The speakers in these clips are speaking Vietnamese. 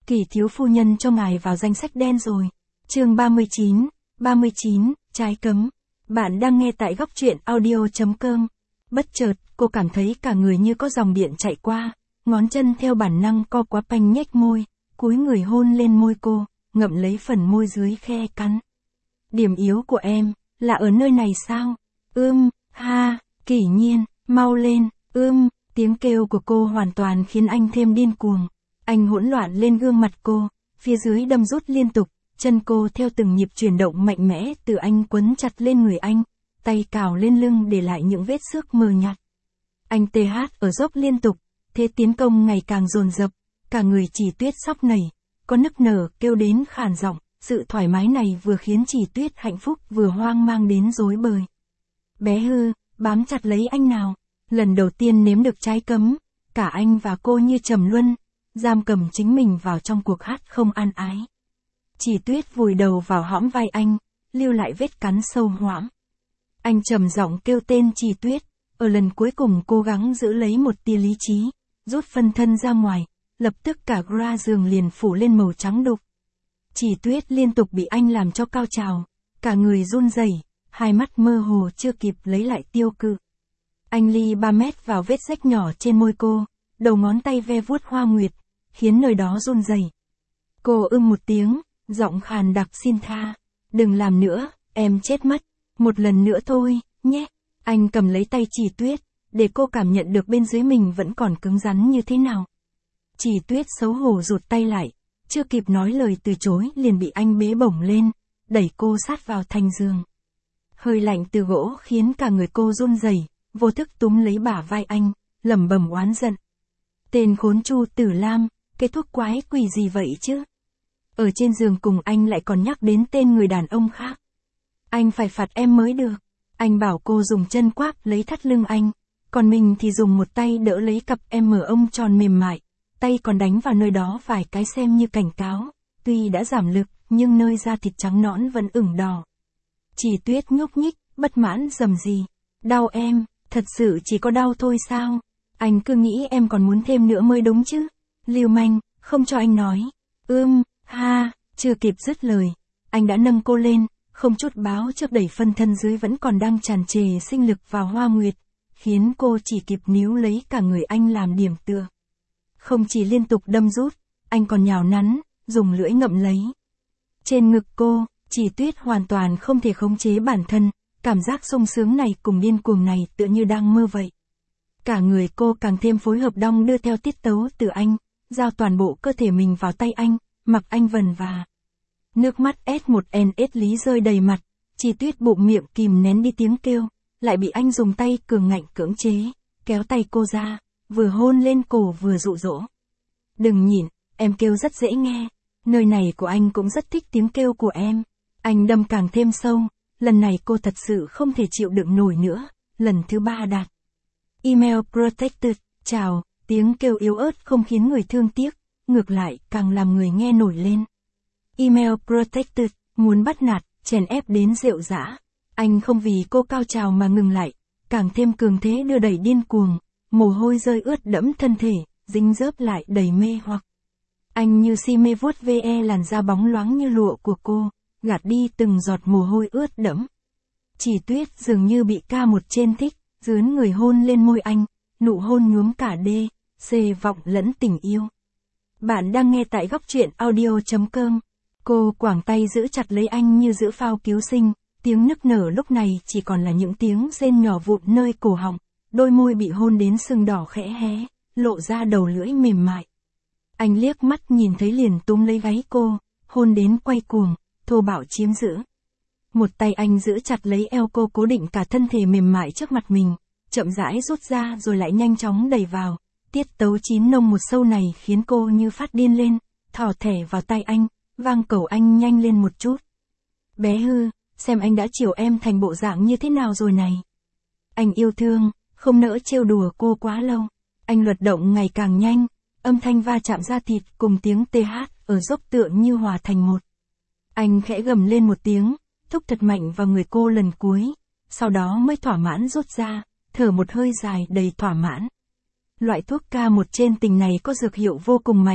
Kỳ thiếu phu nhân cho ngài vào danh sách đen rồi. Chương 39, trái cấm. Bạn đang nghe tại góc truyện audio.com. Bất chợt, cô cảm thấy cả người như có dòng điện chạy qua, ngón chân theo bản năng co quắp anh nhếch môi, cúi người hôn lên môi cô, ngậm lấy phần môi dưới khe cắn. Điểm yếu của em, là ở nơi này sao? Ha, Kỷ Nhiên, mau lên, tiếng kêu của cô hoàn toàn khiến anh thêm điên cuồng. Anh hỗn loạn lên gương mặt cô, phía dưới đâm rút liên tục, chân cô theo từng nhịp chuyển động mạnh mẽ từ anh quấn chặt lên người anh, tay cào lên lưng để lại những vết xước mờ nhạt. Anh ở dốc liên tục, thế tiến công ngày càng dồn dập, cả người Chỉ Tuyết sóc nảy, có nức nở kêu đến khàn giọng, sự thoải mái này vừa khiến Chỉ Tuyết hạnh phúc vừa hoang mang đến rối bời. Bé Hư, bám chặt lấy anh nào, lần đầu tiên nếm được trái cấm, cả anh và cô như trầm luân, giam cầm chính mình vào trong cuộc hát không an ái. Chỉ Tuyết vùi đầu vào hõm vai anh, lưu lại vết cắn sâu hoãm. Anh trầm giọng kêu tên Chỉ Tuyết, ở lần cuối cùng cố gắng giữ lấy một tia lý trí, rút phân thân ra ngoài, lập tức cả gra giường liền phủ lên màu trắng đục. Chỉ Tuyết liên tục bị anh làm cho cao trào, cả người run rẩy, hai mắt mơ hồ chưa kịp lấy lại tiêu cự. Anh ly 3 mét vào vết rách nhỏ trên môi cô, đầu ngón tay ve vuốt hoa nguyệt, khiến nơi đó run rẩy. Cô một tiếng, giọng khàn đặc xin tha. Đừng làm nữa, em chết mất. Một lần nữa thôi, nhé. Anh cầm lấy tay Chỉ Tuyết, để cô cảm nhận được bên dưới mình vẫn còn cứng rắn như thế nào. Chỉ Tuyết xấu hổ rụt tay lại, chưa kịp nói lời từ chối liền bị anh bế bổng lên, đẩy cô sát vào thành giường. Hơi lạnh từ gỗ khiến cả người cô run rẩy, vô thức túm lấy bả vai anh, lẩm bẩm oán giận. Tên khốn Chu Tử Lam, cái thuốc quái quỷ gì vậy chứ? Ở trên giường cùng anh lại còn nhắc đến tên người đàn ông khác. Anh phải phạt em mới được. Anh bảo cô dùng chân quáp lấy thắt lưng anh, còn mình thì dùng một tay đỡ lấy cặp em mở ông tròn mềm mại, tay còn đánh vào nơi đó vài cái xem như cảnh cáo. Tuy đã giảm lực, nhưng nơi da thịt trắng nõn vẫn ửng đỏ. Chỉ Tuyết nhúc nhích, bất mãn rầm rì. Đau em, thật sự chỉ có đau thôi sao? Anh cứ nghĩ em còn muốn thêm nữa mới đúng chứ. Lưu manh, không cho anh nói. Ha, chưa kịp dứt lời. Anh đã nâng cô lên, không chút báo trước đẩy phân thân dưới vẫn còn đang tràn trề sinh lực vào hoa nguyệt, khiến cô chỉ kịp níu lấy cả người anh làm điểm tựa. Không chỉ liên tục đâm rút, anh còn nhào nắn, dùng lưỡi ngậm lấy. Trên ngực cô, Chỉ Tuyết hoàn toàn không thể khống chế bản thân, cảm giác sung sướng này cùng điên cuồng này tựa như đang mơ vậy. Cả người cô càng thêm phối hợp đong đưa theo tiết tấu từ anh, giao toàn bộ cơ thể mình vào tay anh, mặc anh vần và. Nước mắt S1N lý rơi đầy mặt, Chỉ Tuyết bụng miệng kìm nén đi tiếng kêu, lại bị anh dùng tay cường ngạnh cưỡng chế, kéo tay cô ra, vừa hôn lên cổ vừa dụ dỗ. Đừng nhìn, em kêu rất dễ nghe, nơi này của anh cũng rất thích tiếng kêu của em. Anh đâm càng thêm sâu, lần này cô thật sự không thể chịu đựng nổi nữa, lần thứ 3 đạt. Email protected, chào, tiếng kêu yếu ớt không khiến người thương tiếc, ngược lại càng làm người nghe nổi lên. Email protected, muốn bắt nạt, chèn ép đến rệu rã. Anh không vì cô cao trào mà ngừng lại, càng thêm cường thế đưa đẩy điên cuồng, mồ hôi rơi ướt đẫm thân thể, dính dớp lại đầy mê hoặc. Anh như si mê vuốt ve làn da bóng loáng như lụa của cô, gạt đi từng giọt mồ hôi ướt đẫm. Chỉ Tuyết dường như bị ca một trên thích, dướn người hôn lên môi anh, nụ hôn nhuốm cả đê, xê vọng lẫn tình yêu. Bạn đang nghe tại góc truyện audio.com. Cô quàng tay giữ chặt lấy anh như giữ phao cứu sinh, tiếng nức nở lúc này chỉ còn là những tiếng rên nhỏ vụn nơi cổ họng, đôi môi bị hôn đến sưng đỏ khẽ hé, lộ ra đầu lưỡi mềm mại. Anh liếc mắt nhìn thấy liền túm lấy gáy cô, hôn đến quay cuồng, thô bạo chiếm giữ. Một tay anh giữ chặt lấy eo cô cố định cả thân thể mềm mại trước mặt mình, chậm rãi rút ra rồi lại nhanh chóng đẩy vào. Tiết tấu chín nông một sâu này khiến cô như phát điên lên, thò thẻ vào tay anh, vang cầu anh nhanh lên một chút. Bé Hư, xem anh đã chiều em thành bộ dạng như thế nào rồi này. Anh yêu thương, không nỡ trêu đùa cô quá lâu. Anh luật động ngày càng nhanh, âm thanh va chạm da thịt cùng tiếng TH ở dốc tựa như hòa thành một. Anh khẽ gầm lên một tiếng, thúc thật mạnh vào người cô lần cuối, sau đó mới thỏa mãn rút ra, thở một hơi dài đầy thỏa mãn. Loại thuốc K1 trên tình này có dược hiệu vô cùng mạnh,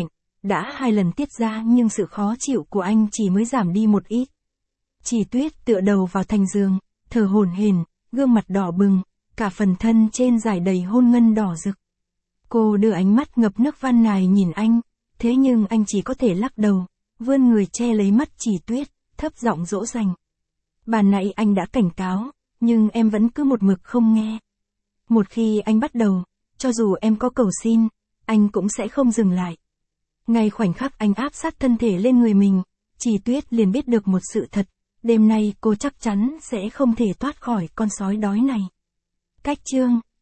đã 2 lần tiết ra nhưng sự khó chịu của anh chỉ mới giảm đi một ít. Chỉ Tuyết tựa đầu vào thành giường, thở hổn hển, gương mặt đỏ bừng, cả phần thân trên rải đầy hôn ngân đỏ rực. Cô đưa ánh mắt ngập nước van nài nhìn anh, thế nhưng anh chỉ có thể lắc đầu, vươn người che lấy mắt Chỉ Tuyết, thấp giọng dỗ dành. Ban nãy anh đã cảnh cáo, nhưng em vẫn cứ một mực không nghe. Một khi anh bắt đầu, cho dù em có cầu xin, anh cũng sẽ không dừng lại. Ngay khoảnh khắc anh áp sát thân thể lên người mình, Chỉ Tuyết liền biết được một sự thật, đêm nay cô chắc chắn sẽ không thể thoát khỏi con sói đói này. Cách chương